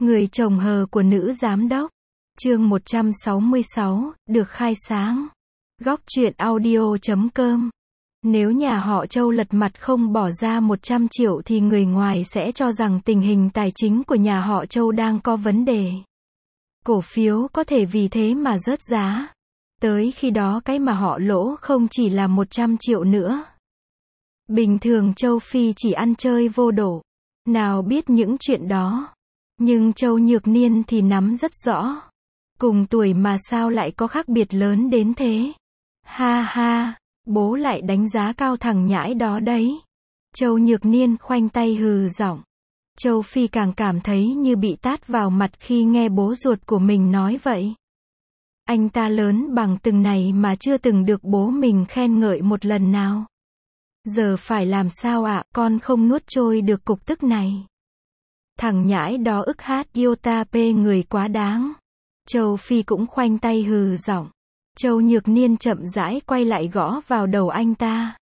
Người chồng hờ của nữ giám đốc. Chương 166, được khai sáng. Góc truyện audio.com. Nếu nhà họ Châu lật mặt không bỏ ra 100 triệu thì người ngoài sẽ cho rằng tình hình tài chính của nhà họ Châu đang có vấn đề. Cổ phiếu có thể vì thế mà rớt giá. Tới khi đó cái mà họ lỗ không chỉ là 100 triệu nữa. Bình thường Châu Phi chỉ ăn chơi vô độ. Nào biết những chuyện đó. Nhưng Châu Nhược Niên thì nắm rất rõ. Cùng tuổi mà sao lại có khác biệt lớn đến thế. Ha ha, bố lại đánh giá cao thằng nhãi đó đấy. Châu Nhược Niên khoanh tay hừ giọng. Châu Phi càng cảm thấy như bị tát vào mặt khi nghe bố ruột của mình nói vậy. Anh ta lớn bằng từng này mà chưa từng được bố mình khen ngợi một lần nào. Giờ phải làm sao ạ, con không nuốt trôi được cục tức này. Thằng nhãi đó ức hát Iota P người quá đáng. Châu Phi cũng khoanh tay hừ giọng. Châu Nhược Niên chậm rãi quay lại gõ vào đầu anh ta.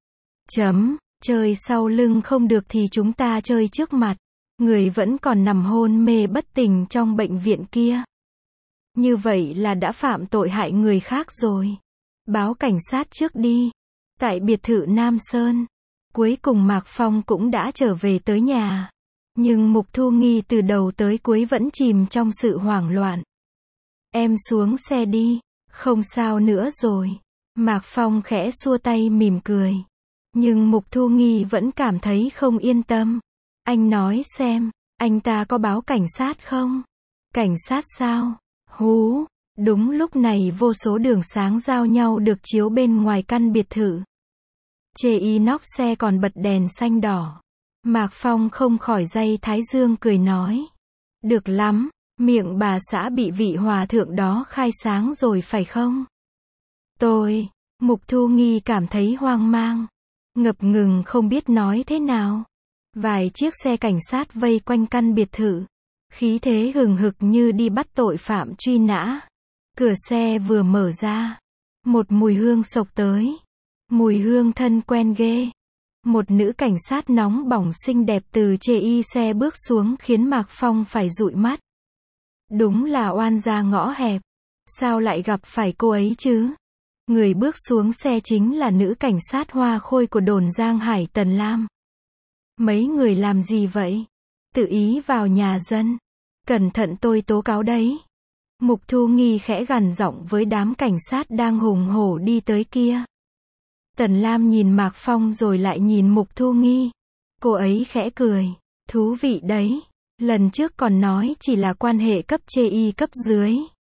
Chơi sau lưng không được thì chúng ta chơi trước mặt. Người vẫn còn nằm hôn mê bất tỉnh trong bệnh viện kia. Như vậy là đã phạm tội hại người khác rồi. Báo cảnh sát trước đi. Tại biệt thự Nam Sơn. Cuối cùng Mạc Phong cũng đã trở về tới nhà. Nhưng Mục Thu Nghi từ đầu tới cuối vẫn chìm trong sự hoảng loạn. Em xuống xe đi. Không sao nữa rồi. Mạc Phong khẽ xua tay mỉm cười. Nhưng Mục Thu Nghi vẫn cảm thấy không yên tâm. Anh nói xem, anh ta có báo cảnh sát không? Cảnh sát sao? Hú! Đúng lúc này vô số đường sáng giao nhau được chiếu bên ngoài căn biệt thự. Chê inox xe còn bật đèn xanh đỏ. Mạc Phong không khỏi day thái dương cười nói. Được lắm, miệng bà xã bị vị hòa thượng đó khai sáng rồi phải không? Mục Thu Nghi cảm thấy hoang mang. Ngập ngừng không biết nói thế nào. Vài chiếc xe cảnh sát vây quanh căn biệt thự. Khí thế hừng hực như đi bắt tội phạm truy nã. Cửa xe vừa mở ra. Một mùi hương xộc tới. Mùi hương thân quen ghê. Một nữ cảnh sát nóng bỏng xinh đẹp từ chê y xe bước xuống khiến Mạc Phong phải dụi mắt. Đúng là oan gia ngõ hẹp. Sao lại gặp phải cô ấy chứ? Người bước xuống xe chính là nữ cảnh sát hoa khôi của đồn Giang Hải Tần Lam. Mấy người làm gì vậy? Tự ý vào nhà dân. Cẩn thận tôi tố cáo đấy. Mục Thu Nghi khẽ gằn giọng với đám cảnh sát đang hùng hổ đi tới kia. Tần Lam nhìn Mạc Phong rồi lại nhìn Mục Thu Nghi. Cô ấy khẽ cười. Thú vị đấy. Lần trước còn nói chỉ là quan hệ cấp chê y cấp dưới.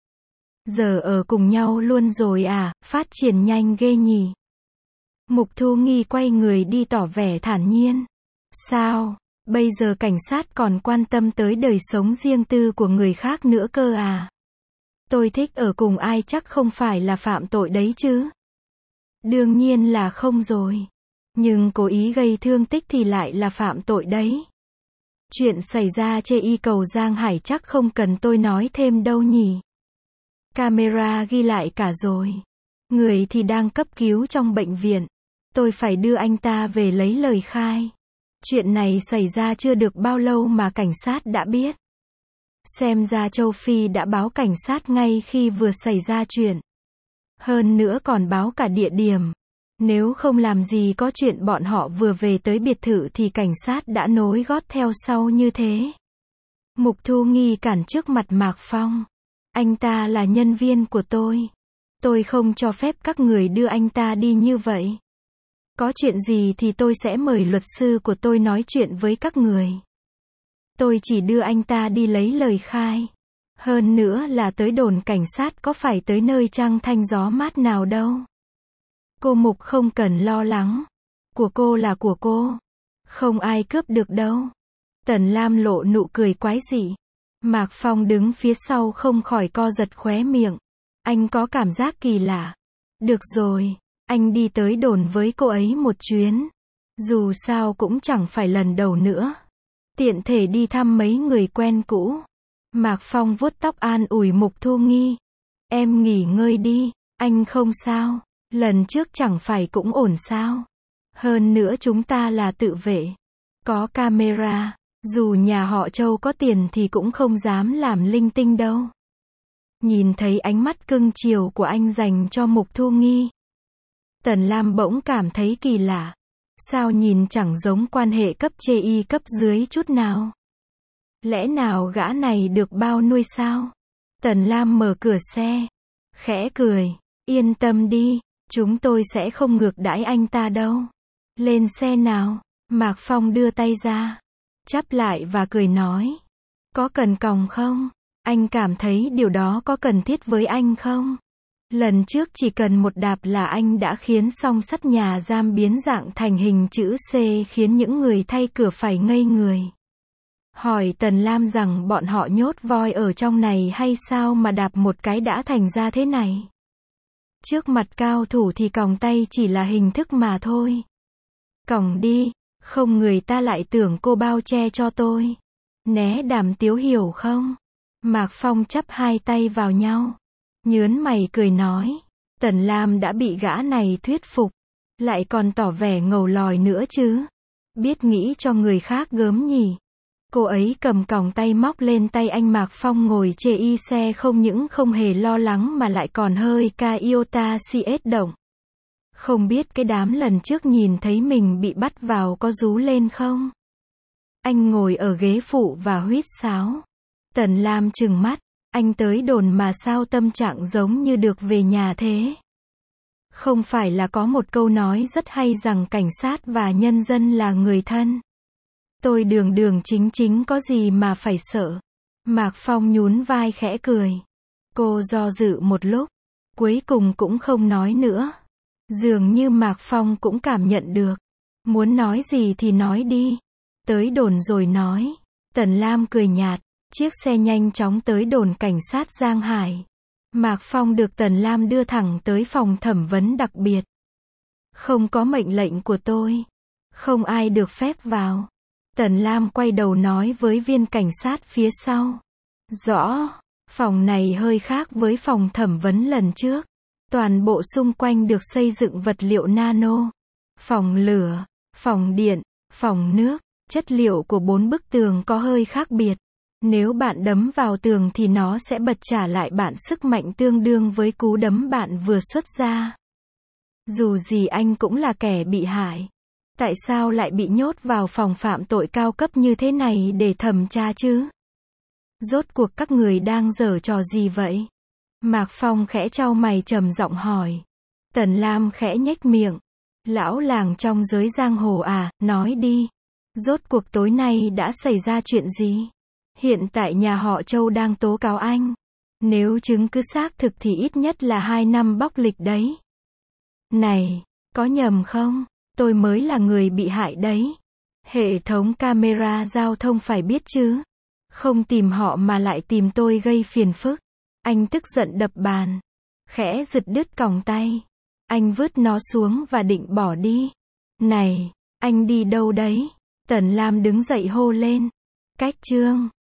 Giờ ở cùng nhau luôn rồi à, phát triển nhanh ghê nhỉ. Mục Thu Nghi quay người đi tỏ vẻ thản nhiên. Sao, bây giờ cảnh sát còn quan tâm tới đời sống riêng tư của người khác nữa cơ à? Tôi thích ở cùng ai chắc không phải là phạm tội đấy chứ? Đương nhiên là không rồi. Nhưng cố ý gây thương tích thì lại là phạm tội đấy. Chuyện xảy ra chê y cầu Giang Hải chắc không cần tôi nói thêm đâu nhỉ. Camera ghi lại cả rồi. Người thì đang cấp cứu trong bệnh viện. Tôi phải đưa anh ta về lấy lời khai. Chuyện này xảy ra chưa được bao lâu mà cảnh sát đã biết. Xem ra Châu Phi đã báo cảnh sát ngay khi vừa xảy ra chuyện. Hơn nữa còn báo cả địa điểm. Nếu không làm gì có chuyện bọn họ vừa về tới biệt thự thì cảnh sát đã nối gót theo sau như thế. Mục Thu Nghi cản trước mặt Mạc Phong. Anh ta là nhân viên của tôi. Tôi không cho phép các người đưa anh ta đi như vậy. Có chuyện gì thì tôi sẽ mời luật sư của tôi nói chuyện với các người. Tôi chỉ đưa anh ta đi lấy lời khai. Hơn nữa là tới đồn cảnh sát có phải tới nơi trăng thanh gió mát nào đâu. Cô Mục không cần lo lắng. Của cô là của cô. Không ai cướp được đâu. Tần Lam lộ nụ cười quái dị. Mạc Phong đứng phía sau không khỏi co giật khóe miệng. Anh có cảm giác kỳ lạ. Được rồi, anh đi tới đồn với cô ấy một chuyến. Dù sao cũng chẳng phải lần đầu nữa. Tiện thể đi thăm mấy người quen cũ. Mạc Phong vuốt tóc an ủi Mục Thu Nghi. Em nghỉ ngơi đi, anh không sao. Lần trước chẳng phải cũng ổn sao. Hơn nữa chúng ta là tự vệ. Có camera. Dù nhà họ Châu có tiền thì cũng không dám làm linh tinh đâu. Nhìn thấy ánh mắt cưng chiều của anh dành cho Mục Thu Nghi, Tần Lam bỗng cảm thấy kỳ lạ. Sao nhìn chẳng giống quan hệ cấp trên y cấp dưới chút nào? Lẽ nào gã này được bao nuôi sao? Tần Lam mở cửa xe, khẽ cười, yên tâm đi, chúng tôi sẽ không ngược đãi anh ta đâu. Lên xe nào, Mạc Phong đưa tay ra, chắp lại và cười nói. Có cần còng không? Anh cảm thấy điều đó có cần thiết với anh không? Lần trước chỉ cần một đạp là anh đã khiến song sắt nhà giam biến dạng thành hình chữ C, khiến những người thay cửa phải ngây người. Hỏi Tần Lam rằng bọn họ nhốt voi ở trong này hay sao mà đạp một cái đã thành ra thế này. Trước mặt cao thủ thì còng tay chỉ là hình thức mà thôi. Còng đi, không người ta lại tưởng cô bao che cho tôi. Né Đàm Tiếu hiểu không? Mạc Phong chắp hai tay vào nhau, nhớn mày cười nói. Tần Lam đã bị gã này thuyết phục, lại còn tỏ vẻ ngầu lòi nữa chứ. Biết nghĩ cho người khác gớm nhỉ. Cô ấy cầm còng tay móc lên tay anh. Mạc Phong ngồi chê y xe không những không hề lo lắng mà lại còn hơi ca iota CS động. Không biết cái đám lần trước nhìn thấy mình bị bắt vào có rú lên không? Anh ngồi ở ghế phụ và huýt sáo. Tần Lam trừng mắt, anh tới đồn mà sao tâm trạng giống như được về nhà thế? Không phải là có một câu nói rất hay rằng cảnh sát và nhân dân là người thân. Tôi đường đường chính chính có gì mà phải sợ. Mạc Phong nhún vai khẽ cười. Cô do dự một lúc, cuối cùng cũng không nói nữa. Dường như Mạc Phong cũng cảm nhận được. Muốn nói gì thì nói đi. Tới đồn rồi nói. Tần Lam cười nhạt. Chiếc xe nhanh chóng tới đồn cảnh sát Giang Hải. Mạc Phong được Tần Lam đưa thẳng tới phòng thẩm vấn đặc biệt. Không có mệnh lệnh của tôi, không ai được phép vào. Tần Lam quay đầu nói với viên cảnh sát phía sau. Rõ, phòng này hơi khác với phòng thẩm vấn lần trước. Toàn bộ xung quanh được xây dựng vật liệu nano. Phòng lửa, phòng điện, phòng nước, chất liệu của 4 bức tường có hơi khác biệt. Nếu bạn đấm vào tường thì nó sẽ bật trả lại bạn sức mạnh tương đương với cú đấm bạn vừa xuất ra. Dù gì anh cũng là kẻ bị hại. Tại sao lại bị nhốt vào phòng phạm tội cao cấp như thế này để thẩm tra chứ? Rốt cuộc các người đang giở trò gì vậy? Mạc Phong khẽ chau mày trầm giọng hỏi. Tần Lam khẽ nhếch miệng. Lão làng trong giới giang hồ à, nói đi. Rốt cuộc tối nay đã xảy ra chuyện gì? Hiện tại nhà họ Châu đang tố cáo anh. Nếu chứng cứ xác thực thì ít nhất là 2 năm bóc lịch đấy. Này, có nhầm không? Tôi mới là người bị hại đấy. Hệ thống camera giao thông phải biết chứ. Không tìm họ mà lại tìm tôi gây phiền phức. Anh tức giận đập bàn. Khẽ giật đứt còng tay. Anh vứt nó xuống và định bỏ đi. Này, anh đi đâu đấy? Tần Lam đứng dậy hô lên. Cách Trương.